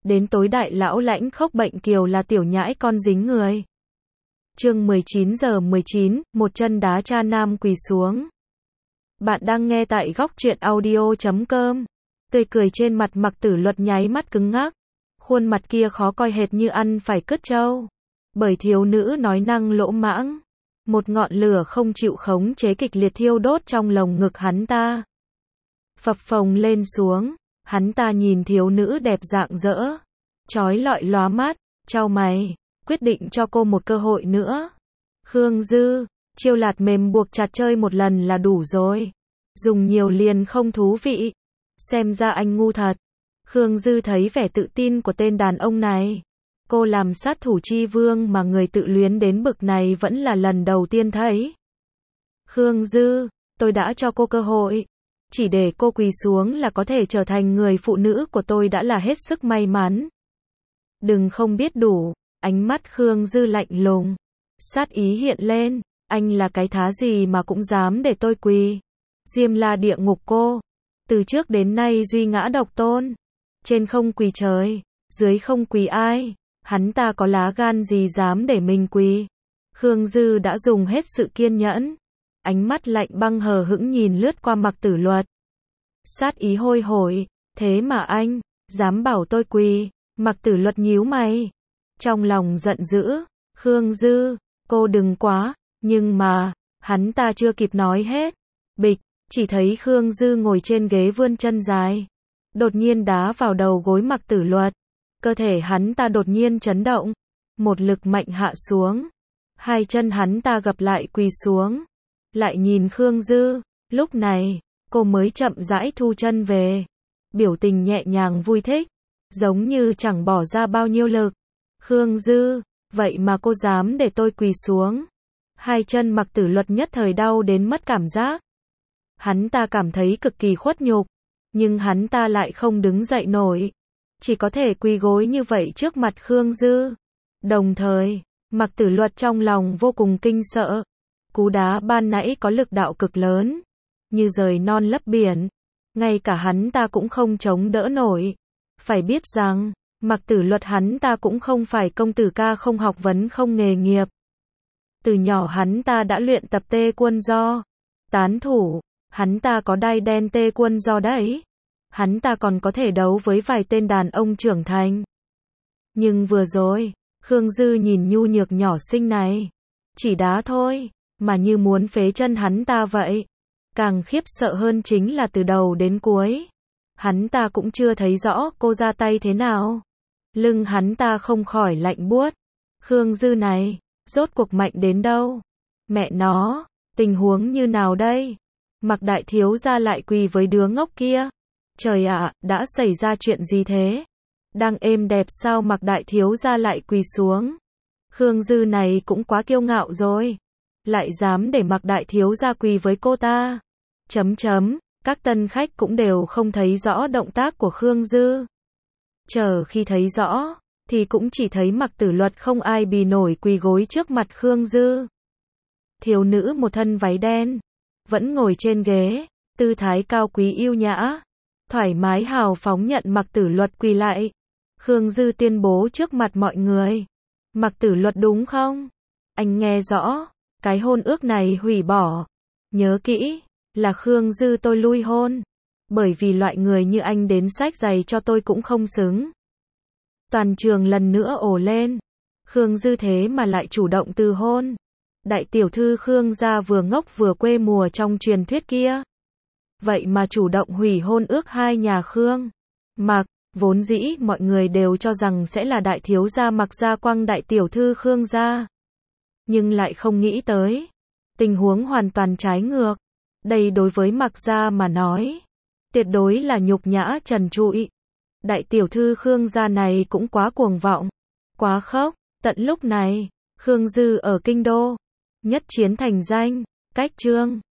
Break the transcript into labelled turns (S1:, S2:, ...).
S1: đến tối đại lão lãnh khốc bệnh kiều là tiểu nhãi con dính người. Chương 19:19, một chân đá cha nam quỳ xuống. Bạn đang nghe tại góc truyện audio.com. Tươi cười trên mặt Mạc Tử Luật nháy mắt cứng ngắc. Khuôn mặt kia khó coi hệt như ăn phải cứt trâu. Bởi thiếu nữ nói năng lỗ mãng. Một ngọn lửa không chịu khống chế kịch liệt thiêu đốt trong lồng ngực hắn ta. Phập phồng lên xuống. Hắn ta nhìn thiếu nữ đẹp rạng rỡ. Chói lọi lóa mắt. Chau mày. Quyết định cho cô một cơ hội nữa. Khương Dư. Chiêu lạt mềm buộc chặt chơi một lần là đủ rồi. Dùng nhiều liền không thú vị. Xem ra anh ngu thật. Khương Dư thấy vẻ tự tin của tên đàn ông này. Cô làm sát thủ chi vương mà người tự luyến đến bực này vẫn là lần đầu tiên thấy. Khương Dư, tôi đã cho cô cơ hội. Chỉ để cô quỳ xuống là có thể trở thành người phụ nữ của tôi đã là hết sức may mắn. Đừng không biết đủ. Ánh mắt Khương Dư lạnh lùng. Sát ý hiện lên. Anh là cái thá gì mà cũng dám để tôi quỳ. Diêm La địa ngục cô. Từ trước đến nay duy ngã độc tôn. Trên không quỳ trời, dưới không quỳ ai. Hắn ta có lá gan gì dám để mình quỳ. Khương Dư đã dùng hết sự kiên nhẫn. Ánh mắt lạnh băng hờ hững nhìn lướt qua Mạc Tử Luật. Sát ý hôi hổi. Thế mà anh, dám bảo tôi quỳ. Mạc Tử Luật nhíu mày. Trong lòng giận dữ. Khương Dư, cô đừng quá. Nhưng mà, hắn ta chưa kịp nói hết. Bịch, chỉ thấy Khương Dư ngồi trên ghế vươn chân dài. Đột nhiên đá vào đầu gối Mạc Tử Luật. Cơ thể hắn ta đột nhiên chấn động. Một lực mạnh hạ xuống. Hai chân hắn ta gập lại quỳ xuống. Lại nhìn Khương Dư. Lúc này, cô mới chậm rãi thu chân về. Biểu tình nhẹ nhàng vui thích. Giống như chẳng bỏ ra bao nhiêu lực. Khương Dư, vậy mà cô dám để tôi quỳ xuống. Hai chân Mạc Tử Luật nhất thời đau đến mất cảm giác. Hắn ta cảm thấy cực kỳ khuất nhục. Nhưng hắn ta lại không đứng dậy nổi. Chỉ có thể quỳ gối như vậy trước mặt Khương Dư. Đồng thời, Mạc Tử Luật trong lòng vô cùng kinh sợ. Cú đá ban nãy có lực đạo cực lớn. Như rời non lấp biển. Ngay cả hắn ta cũng không chống đỡ nổi. Phải biết rằng, Mạc Tử Luật hắn ta cũng không phải công tử ca không học vấn không nghề nghiệp. Từ nhỏ hắn ta đã luyện tập tê quân do. Tán thủ, hắn ta có đai đen tê quân do đấy. Hắn ta còn có thể đấu với vài tên đàn ông trưởng thành. Nhưng vừa rồi, Khương Dư nhìn nhu nhược nhỏ xinh này. Chỉ đá thôi, mà như muốn phế chân hắn ta vậy. Càng khiếp sợ hơn chính là từ đầu đến cuối. Hắn ta cũng chưa thấy rõ cô ra tay thế nào. Lưng hắn ta không khỏi lạnh buốt. Khương Dư này, rốt cuộc mạnh đến đâu? Mẹ nó, tình huống như nào đây? Mạc đại thiếu gia lại quỳ với đứa ngốc kia. Trời ạ, đã xảy ra chuyện gì thế? Đang êm đẹp sao Mạc đại thiếu gia lại quỳ xuống? Khương Dư này cũng quá kiêu ngạo rồi. Lại dám để Mạc đại thiếu gia quỳ với cô ta. Các tân khách cũng đều không thấy rõ động tác của Khương Dư. Chờ khi thấy rõ, thì cũng chỉ thấy Mạc Tử Luật không ai bì nổi quỳ gối trước mặt Khương Dư. Thiếu nữ một thân váy đen, vẫn ngồi trên ghế, tư thái cao quý yêu nhã, thoải mái hào phóng nhận Mạc Tử Luật quỳ lại. Khương Dư tuyên bố trước mặt mọi người. Mạc Tử Luật đúng không? Anh nghe rõ, cái hôn ước này hủy bỏ. Nhớ kỹ, là Khương Dư tôi lui hôn. Bởi vì loại người như anh đến xách giày cho tôi cũng không xứng. Toàn trường lần nữa ồ lên. Khương Dư thế mà lại chủ động từ hôn. Đại tiểu thư Khương gia vừa ngốc vừa quê mùa trong truyền thuyết kia. Vậy mà chủ động hủy hôn ước hai nhà Khương. Mạc, vốn dĩ mọi người đều cho rằng sẽ là đại thiếu gia Mạc gia quăng đại tiểu thư Khương gia. Nhưng lại không nghĩ tới. Tình huống hoàn toàn trái ngược. Đây đối với Mạc gia mà nói. Tuyệt đối là nhục nhã trần trụi. Đại tiểu thư Khương gia này cũng quá cuồng vọng. Quá khốc. Tận lúc này, Khương Dư ở kinh đô. Nhất chiến thành danh. Cách chương.